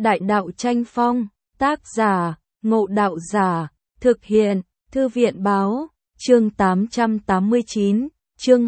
Đại đạo tranh phong, tác giả, Ngộ Đạo Giả, thực hiện, Thư viện báo, chương 889, chương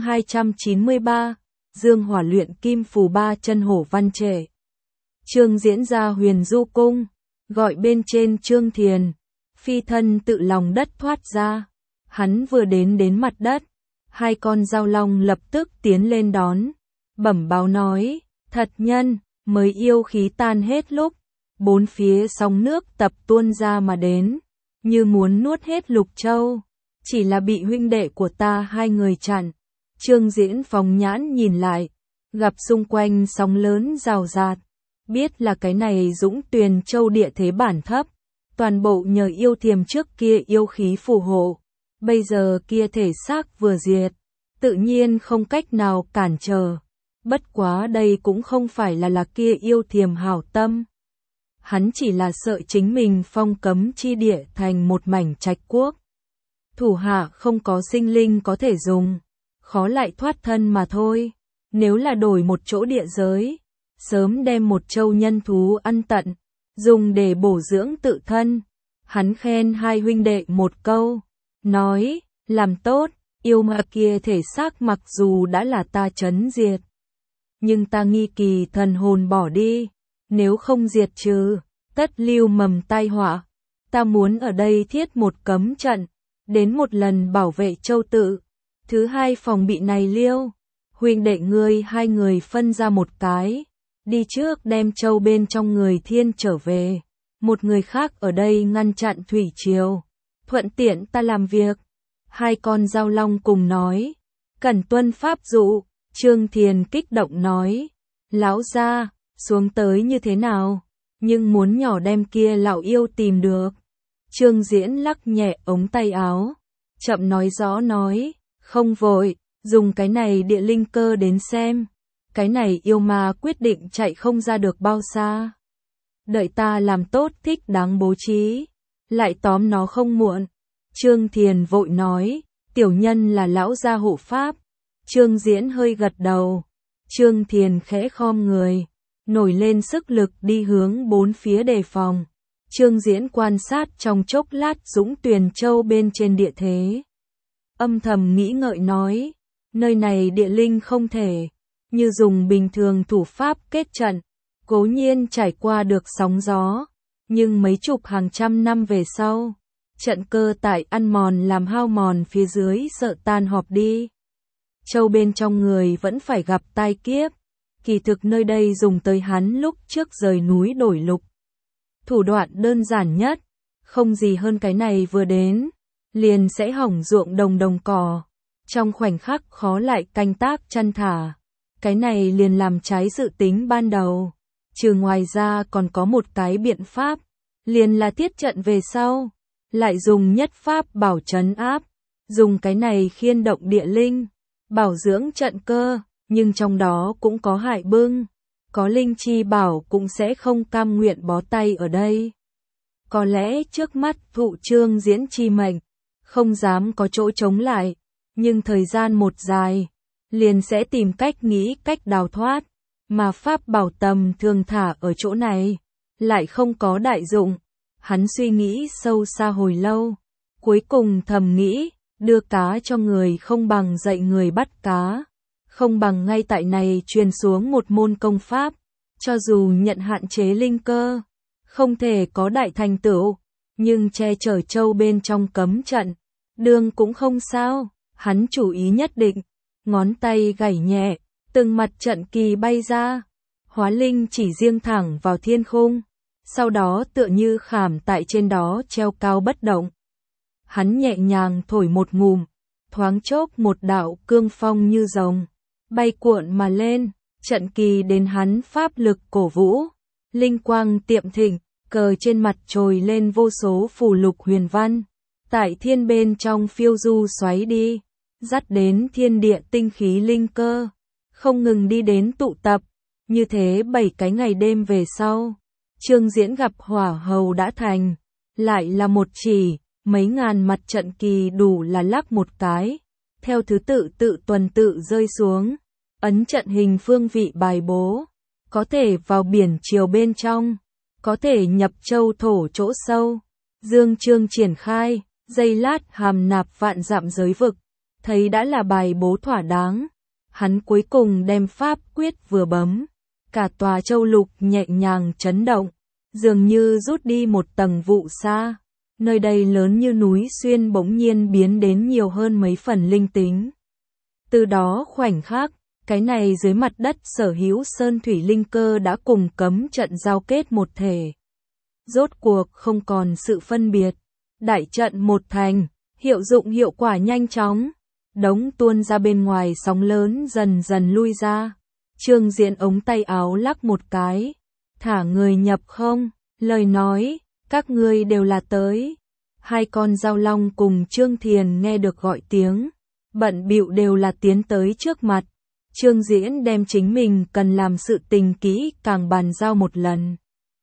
293, Dương Hỏa luyện kim phù ba chân hổ văn trệ. Chương diễn ra Huyền Du Cung, gọi bên trên Trương Thiền, phi thân tự lòng đất thoát ra. Hắn vừa đến mặt đất, hai con dao long lập tức tiến lên đón, bẩm báo nói, thật nhân, mới yêu khí tan hết lúc, bốn phía sóng nước tập tuôn ra mà đến, như muốn nuốt hết Lục Châu, chỉ là bị huynh đệ của ta hai người chặn. Trương Diễn phóng nhãn nhìn lại, gặp xung quanh sóng lớn rào rạt, biết là cái này Dũng Tuyền Châu địa thế bản thấp, toàn bộ nhờ yêu thiềm trước kia yêu khí phù hộ, bây giờ kia thể xác vừa diệt, tự nhiên không cách nào cản trở. Bất quá đây cũng không phải là kia yêu thiềm hảo tâm. Hắn chỉ là sợ chính mình phong cấm chi địa thành một mảnh trạch quốc. Thủ hạ không có sinh linh có thể dùng, khó lại thoát thân mà thôi. Nếu là đổi một chỗ địa giới, sớm đem một châu nhân thú ăn tận, dùng để bổ dưỡng tự thân. Hắn khen hai huynh đệ một câu, nói, làm tốt, yêu ma kia thể xác mặc dù đã là ta trấn diệt, nhưng ta nghi kỳ thần hồn bỏ đi, nếu không diệt trừ, tất lưu mầm tai họa. Ta muốn ở đây thiết một cấm trận, đến một lần bảo vệ châu tự. Thứ hai phòng bị này liêu, huynh đệ ngươi hai người phân ra một cái, đi trước đem châu bên trong người thiên trở về, một người khác ở đây ngăn chặn thủy triều, thuận tiện ta làm việc. Hai con dao long cùng nói, cẩn tuân pháp dụ. Trương Thiền kích động nói, lão gia, xuống tới như thế nào, nhưng muốn nhỏ đem kia lão yêu tìm được. Trương Diễn lắc nhẹ ống tay áo, chậm nói rõ nói, không vội, dùng cái này địa linh cơ đến xem, cái này yêu ma quyết định chạy không ra được bao xa. Đợi ta làm tốt thích đáng bố trí, lại tóm nó không muộn. Trương Thiền vội nói, tiểu nhân là lão gia hộ pháp. Trương Diễn hơi gật đầu, Trương Thiền khẽ khom người, nổi lên sức lực đi hướng bốn phía đề phòng. Trương Diễn quan sát trong chốc lát Dũng Tuyền Châu bên trên địa thế. Âm thầm nghĩ ngợi nói, nơi này địa linh không thể, như dùng bình thường thủ pháp kết trận, cố nhiên trải qua được sóng gió, nhưng mấy chục hàng trăm năm về sau, trận cơ tại ăn mòn làm hao mòn phía dưới sợ tan họp đi. Châu bên trong người vẫn phải gặp tai kiếp, kỳ thực nơi đây dùng tới hắn lúc trước rời núi đổi lục. Thủ đoạn đơn giản nhất, không gì hơn cái này vừa đến, liền sẽ hỏng ruộng đồng cỏ, trong khoảnh khắc khó lại canh tác chăn thả. Cái này liền làm trái dự tính ban đầu, trừ ngoài ra còn có một cái biện pháp, liền là thiết trận về sau, lại dùng nhất pháp bảo trấn áp, dùng cái này khiên động địa linh, bảo dưỡng trận cơ, nhưng trong đó cũng có hại bưng, có linh chi bảo cũng sẽ không cam nguyện bó tay ở đây. Có lẽ trước mắt thụ Trương Diễn chi mệnh, không dám có chỗ chống lại, nhưng thời gian một dài, liền sẽ tìm cách nghĩ cách đào thoát, mà pháp bảo tầm thường thả ở chỗ này, lại không có đại dụng. Hắn suy nghĩ sâu xa hồi lâu, cuối cùng thầm nghĩ, đưa cá cho người không bằng dạy người bắt cá, không bằng ngay tại này truyền xuống một môn công pháp, cho dù nhận hạn chế linh cơ, không thể có đại thành tựu, nhưng che chở châu bên trong cấm trận, đường cũng không sao. Hắn chủ ý nhất định, ngón tay gảy nhẹ, từng mặt trận kỳ bay ra, hóa linh chỉ riêng thẳng vào thiên khung, sau đó tựa như khảm tại trên đó treo cao bất động. Hắn nhẹ nhàng thổi một ngụm, thoáng chốc một đạo cương phong như rồng, bay cuộn mà lên, trận kỳ đến hắn pháp lực cổ vũ, linh quang tiệm thịnh, cờ trên mặt trồi lên vô số phù lục huyền văn, tại thiên bên trong phiêu du xoáy đi, dắt đến thiên địa tinh khí linh cơ, không ngừng đi đến tụ tập, như thế 7 cái ngày đêm về sau, Trương Diễn gặp hỏa hầu đã thành, lại là một chỉ, mấy ngàn mặt trận kỳ đủ là lắc một cái, theo thứ tự tuần tự rơi xuống, ấn trận hình phương vị bài bố, có thể vào biển chiều bên trong, có thể nhập châu thổ chỗ sâu. Dương Trương triển khai, giây lát hàm nạp vạn dặm giới vực, thấy đã là bài bố thỏa đáng. Hắn cuối cùng đem pháp quyết vừa bấm, cả tòa châu lục nhẹ nhàng chấn động, dường như rút đi một tầng vụ sa. Nơi đây lớn như núi xuyên bỗng nhiên biến đến nhiều hơn mấy phần linh tính. Từ đó khoảnh khắc, cái này dưới mặt đất sở hữu sơn thủy linh cơ đã cùng cấm trận giao kết một thể. Rốt cuộc không còn sự phân biệt, đại trận một thành, hiệu dụng hiệu quả nhanh chóng, đống tuôn ra bên ngoài sóng lớn dần dần lui ra. Trương Diễn ống tay áo lắc một cái, thả người nhập không, lời nói, các ngươi đều là tới. Hai con dao long cùng Trương Thiền nghe được gọi tiếng, bận bịu đều là tiến tới trước mặt. Trương Diễn đem chính mình cần làm sự tình kỹ càng bàn giao một lần.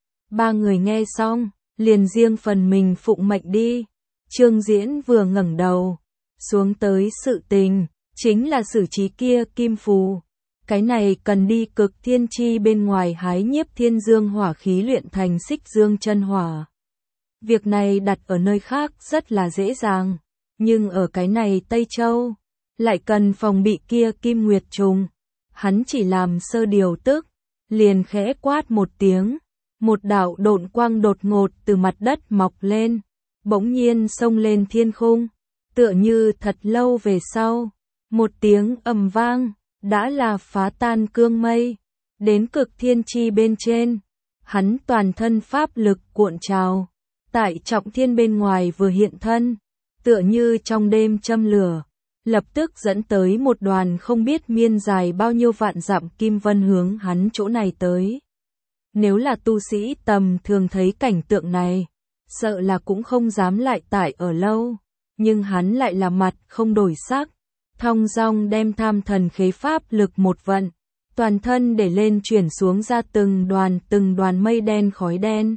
Ba người nghe xong, liền riêng phần mình phụng mệnh đi. Trương Diễn vừa ngẩng đầu, xuống tới sự tình, chính là xử trí kia kim phù. Cái này cần đi Cực Thiên Chi bên ngoài hái nhiếp thiên dương hỏa khí luyện thành Xích Dương chân hỏa. Việc này đặt ở nơi khác rất là dễ dàng, nhưng ở cái này Tây Châu, lại cần phòng bị kia kim nguyệt trùng. Hắn chỉ làm sơ điều tức, liền khẽ quát một tiếng, một đạo độn quang đột ngột từ mặt đất mọc lên, bỗng nhiên xông lên thiên khung, tựa như thật lâu về sau, một tiếng ầm vang, đã là phá tan cương mây, đến Cực Thiên Chi bên trên. Hắn toàn thân pháp lực cuộn trào, tại trọng thiên bên ngoài vừa hiện thân, tựa như trong đêm châm lửa, lập tức dẫn tới một đoàn không biết miên dài bao nhiêu vạn dặm kim vân hướng hắn chỗ này tới. Nếu là tu sĩ tầm thường thấy cảnh tượng này, sợ là cũng không dám lại tại ở lâu, nhưng hắn lại là mặt không đổi sắc, thong dong đem tham thần khế pháp lực một vận, toàn thân để lên chuyển xuống ra từng đoàn mây đen khói đen,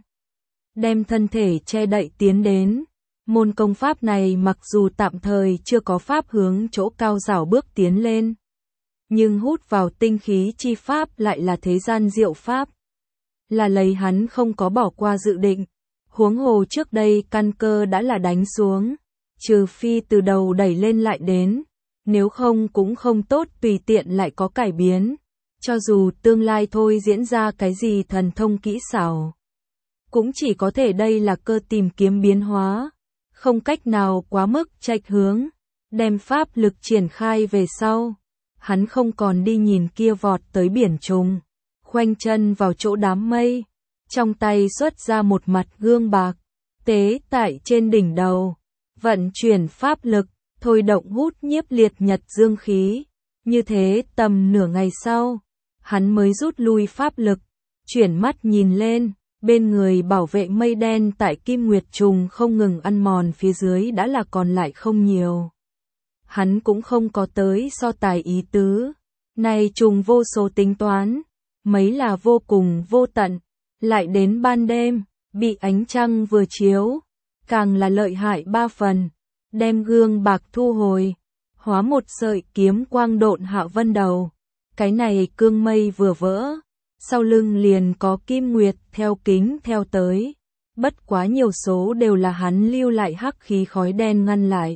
đem thân thể che đậy tiến đến. Môn công pháp này mặc dù tạm thời chưa có pháp hướng chỗ cao rảo bước tiến lên, nhưng hút vào tinh khí chi pháp lại là thế gian diệu pháp, là lấy hắn không có bỏ qua dự định. Huống hồ trước đây căn cơ đã là đánh xuống, trừ phi từ đầu đẩy lên lại đến, nếu không cũng không tốt tùy tiện lại có cải biến, cho dù tương lai thôi diễn ra cái gì thần thông kỹ xảo, cũng chỉ có thể đây là cơ tìm kiếm biến hóa, không cách nào quá mức chệch hướng, đem pháp lực triển khai về sau. Hắn không còn đi nhìn kia vọt tới biển trùng, khoanh chân vào chỗ đám mây, trong tay xuất ra một mặt gương bạc, tế tại trên đỉnh đầu, vận chuyển pháp lực, thôi động hút nhiếp liệt nhật dương khí. Như thế tầm nửa ngày sau, hắn mới rút lui pháp lực, chuyển mắt nhìn lên, bên người bảo vệ mây đen tại kim nguyệt trùng không ngừng ăn mòn phía dưới đã là còn lại không nhiều. Hắn cũng không có tới so tài ý tứ, này trùng vô số tính toán, mấy là vô cùng vô tận, lại đến ban đêm, bị ánh trăng vừa chiếu, càng là lợi hại ba phần, đem gương bạc thu hồi, hóa một sợi kiếm quang độn hạ vân đầu. Cái này cương mây vừa vỡ, sau lưng liền có kim nguyệt theo kính theo tới, bất quá nhiều số đều là hắn lưu lại hắc khí khói đen ngăn lại.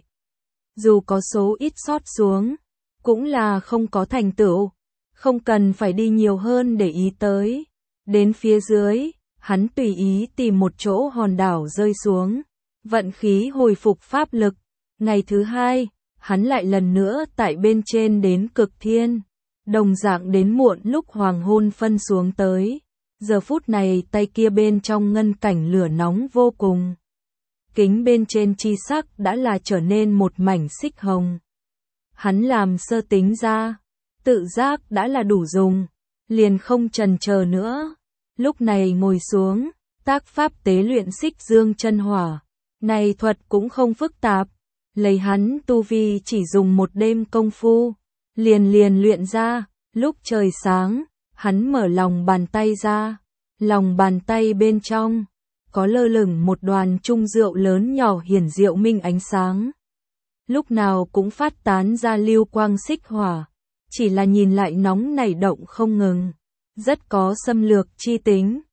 Dù có số ít sót xuống, cũng là không có thành tựu, không cần phải đi nhiều hơn để ý tới. Đến phía dưới, hắn tùy ý tìm một chỗ hòn đảo rơi xuống, vận khí hồi phục pháp lực. Ngày thứ hai, hắn lại lần nữa tại bên trên đến Cực Thiên, đồng dạng đến muộn lúc hoàng hôn phân xuống tới. Giờ phút này tay kia bên trong ngân cảnh lửa nóng vô cùng. Kính bên trên chi sắc đã là trở nên một mảnh xích hồng. Hắn làm sơ tính ra, tự giác đã là đủ dùng, liền không chần chờ nữa. Lúc này ngồi xuống, tác pháp tế luyện Xích Dương chân hỏa. Này thuật cũng không phức tạp, lấy hắn tu vi chỉ dùng một đêm công phu, liền luyện ra. Lúc trời sáng, hắn mở lòng bàn tay ra, lòng bàn tay bên trong có lơ lửng một đoàn trung rượu lớn nhỏ hiển diệu minh ánh sáng. Lúc nào cũng phát tán ra lưu quang xích hỏa, chỉ là nhìn lại nóng nảy động không ngừng, rất có xâm lược chi tính.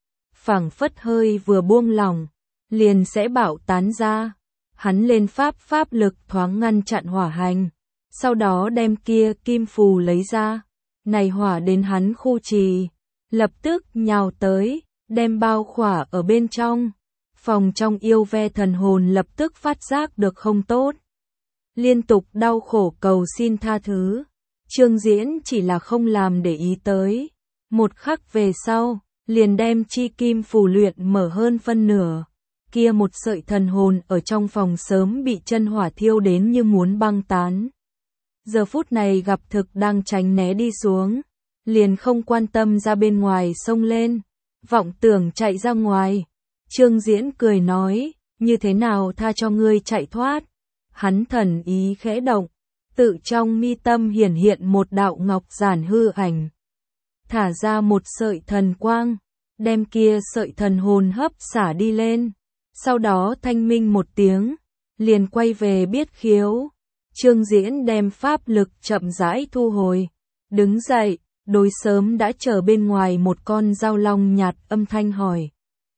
phảng phất hơi vừa buông lỏng, liền sẽ bạo tán ra. Hắn lên pháp lực thoáng ngăn chặn hỏa hành, sau đó đem kia kim phù lấy ra. Này hỏa đến hắn khu trì, lập tức nhào tới, đem bao khỏa ở bên trong. Phòng trong yêu ve thần hồn lập tức phát giác được không tốt, liên tục đau khổ cầu xin tha thứ. Trương Diễn chỉ là không làm để ý tới. Một khắc về sau, liền đem chi kim phù luyện mở hơn phân nửa. Kia một sợi thần hồn ở trong phòng sớm bị chân hỏa thiêu đến như muốn băng tán. Giờ phút này gặp thực đang tránh né đi xuống, liền không quan tâm ra bên ngoài xông lên, vọng tưởng chạy ra ngoài. Trương Diễn cười nói, như thế nào tha cho ngươi chạy thoát. Hắn thần ý khẽ động, tự trong mi tâm hiển hiện một đạo ngọc giản hư ảnh. Thả ra một sợi thần quang, đem kia sợi thần hồn hấp xả đi lên. Sau đó thanh minh một tiếng, liền quay về biết khiếu. Trương Diễn đem pháp lực chậm rãi thu hồi, đứng dậy, đối sớm đã chờ bên ngoài một con dao long nhạt âm thanh hỏi.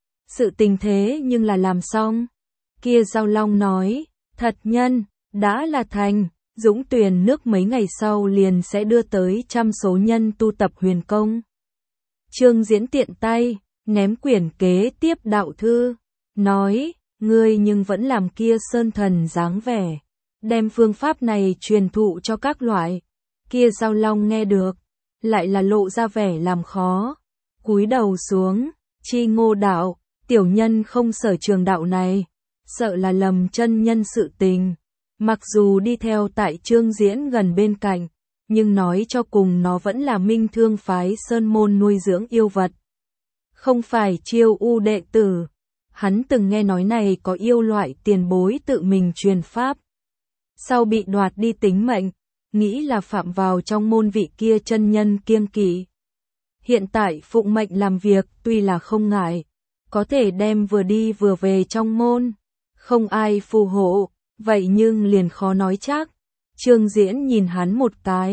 Sự tình thế nhưng là làm xong. Kia dao long nói, thật nhân, đã là thành, dũng tuyền nước mấy ngày sau liền sẽ đưa tới trăm số nhân tu tập huyền công. Trương Diễn tiện tay, ném quyển kế tiếp đạo thư, nói, ngươi nhưng vẫn làm kia sơn thần dáng vẻ, đem phương pháp này truyền thụ cho các loại. Kia dao long nghe được, lại là lộ ra vẻ làm khó, cúi đầu xuống, chi Ngô đạo, tiểu nhân không sở trường đạo này, sợ là lầm chân nhân sự tình. Mặc dù đi theo tại Trương Diễn gần bên cạnh, nhưng nói cho cùng nó vẫn là Minh Thương phái sơn môn nuôi dưỡng yêu vật, không phải chiêu u đệ tử. Hắn từng nghe nói này có yêu loại tiền bối tự mình truyền pháp, sau bị đoạt đi tính mệnh, nghĩ là phạm vào trong môn vị kia chân nhân kiêng kỵ. Hiện tại phụng mệnh làm việc tuy là không ngại, có thể đem vừa đi vừa về trong môn, không ai phù hộ, vậy nhưng liền khó nói chắc. Trương Diễn nhìn hắn một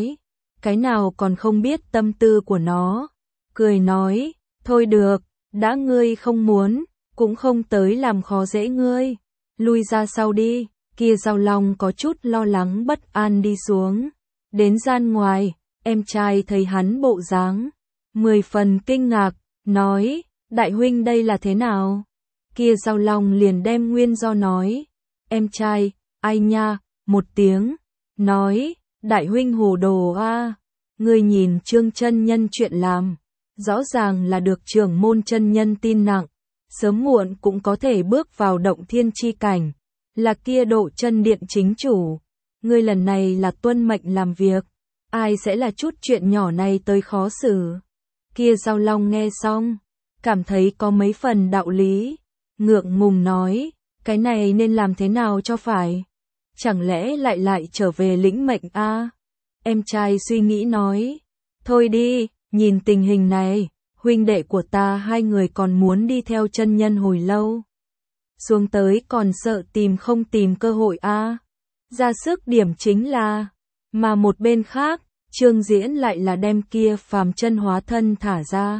cái nào còn không biết tâm tư của nó, cười nói, thôi được, đã ngươi không muốn, cũng không tới làm khó dễ ngươi, lui ra sau đi. Kia dao long có chút lo lắng bất an đi xuống, đến gian ngoài, em trai thấy hắn bộ dáng 10 phần kinh ngạc, nói, đại huynh đây là thế nào? Kia dao long liền đem nguyên do nói, em trai, ai nha, một tiếng, nói, đại huynh hồ đồ a, ngươi nhìn Trương chân nhân chuyện làm, rõ ràng là được trưởng môn chân nhân tin nặng, sớm muộn cũng có thể bước vào động thiên chi cảnh, là kia độ chân điện chính chủ. Ngươi lần này là tuân mệnh làm việc, ai sẽ là chút chuyện nhỏ này tới khó xử. Kia dao long nghe xong, cảm thấy có mấy phần đạo lý, ngượng ngùng nói, cái này nên làm thế nào cho phải? Chẳng lẽ lại trở về lĩnh mệnh a? Em trai suy nghĩ nói, thôi đi, nhìn tình hình này, huynh đệ của ta hai người còn muốn đi theo chân nhân hồi lâu. Xuống tới còn sợ tìm không tìm cơ hội a. Ra sức điểm chính là, mà một bên khác, Trương Diễn lại là đem kia phàm chân hóa thân thả ra.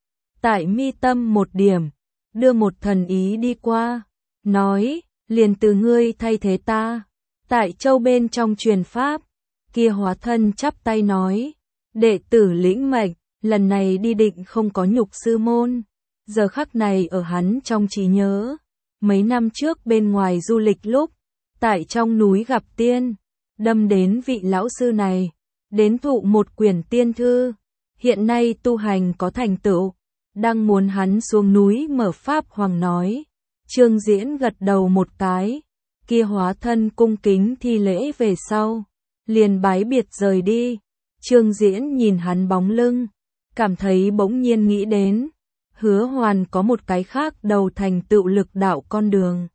Tại mi tâm một điểm, đưa một thần ý đi qua, nói, liền từ ngươi thay thế ta. Tại châu bên trong truyền pháp, kia hóa thân chắp tay nói, đệ tử lĩnh mệnh, lần này đi định không có nhục sư môn. Giờ khắc này ở hắn trong trí nhớ, mấy năm trước bên ngoài du lịch lúc, tại trong núi gặp tiên, đâm đến vị lão sư này, đến thụ một quyển tiên thư, hiện nay tu hành có thành tựu, đang muốn hắn xuống núi mở pháp hoàng nói. Trương Diễn gật đầu một cái, kia hóa thân cung kính thi lễ về sau, liền bái biệt rời đi. Trương Diễn nhìn hắn bóng lưng, cảm thấy bỗng nhiên nghĩ đến, Hứa Hoàn có một cái khác đầu thành tựu lực đạo con đường.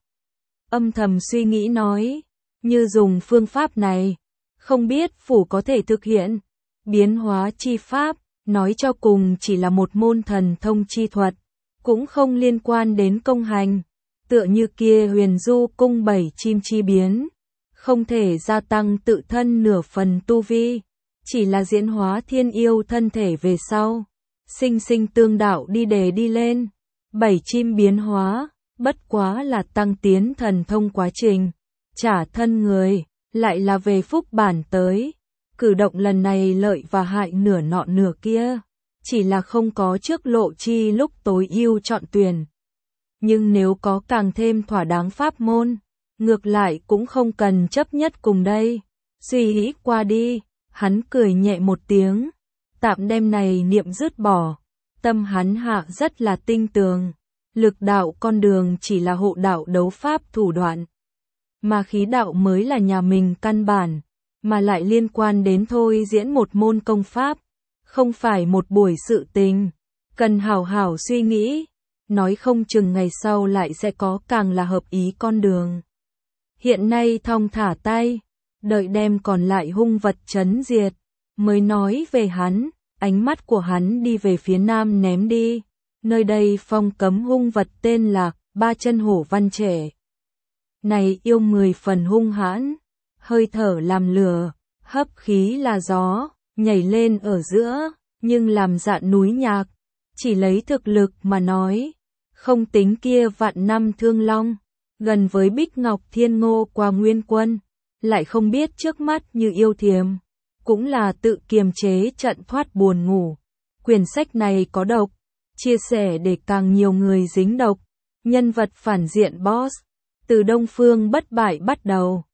Âm thầm suy nghĩ nói, như dùng phương pháp này, không biết phủ có thể thực hiện. Biến hóa chi pháp, nói cho cùng chỉ là một môn thần thông chi thuật, cũng không liên quan đến công hành. Tựa như kia Huyền Du cung 7 chim chi biến, không thể gia tăng tự thân nửa phần tu vi, chỉ là diễn hóa thiên yêu thân thể về sau, sinh sinh tương đạo đi đề đi lên. 7 chim biến hóa, bất quá là tăng tiến thần thông quá trình, trả thân người, lại là về phúc bản tới. Cử động lần này lợi và hại nửa nọ nửa kia, chỉ là không có trước lộ chi lúc tối ưu chọn tuyển. Nhưng nếu có càng thêm thỏa đáng pháp môn, ngược lại cũng không cần chấp nhất cùng đây. Suy nghĩ qua đi, hắn cười nhẹ một tiếng, tạm đem này niệm dứt bỏ. Tâm hắn hạ rất là tinh tường, lực đạo con đường chỉ là hộ đạo đấu pháp thủ đoạn, mà khí đạo mới là nhà mình căn bản, mà lại liên quan đến thôi diễn một môn công pháp, không phải một buổi sự tình, cần hảo hảo suy nghĩ, nói không chừng ngày sau lại sẽ có càng là hợp ý con đường. Hiện nay thong thả tay, đợi đem còn lại hung vật trấn diệt, mới nói về hắn. Ánh mắt của hắn đi về phía nam ném đi, nơi đây phong cấm hung vật tên là Ba Chân Hổ Văn Trẻ. Này yêu 10 phần hung hãn, hơi thở làm lửa, hấp khí là gió, nhảy lên ở giữa, nhưng làm dạn núi nhạc, chỉ lấy thực lực mà nói, không tính kia vạn năm thương long, gần với Bích Ngọc Thiên Ngô qua Nguyên Quân, lại không biết trước mắt như yêu thiềm. Cũng là tự kiềm chế trận thoát buồn ngủ. Quyển sách này có độc, chia sẻ để càng nhiều người dính độc. Nhân vật phản diện boss, từ Đông Phương bất bại bắt đầu.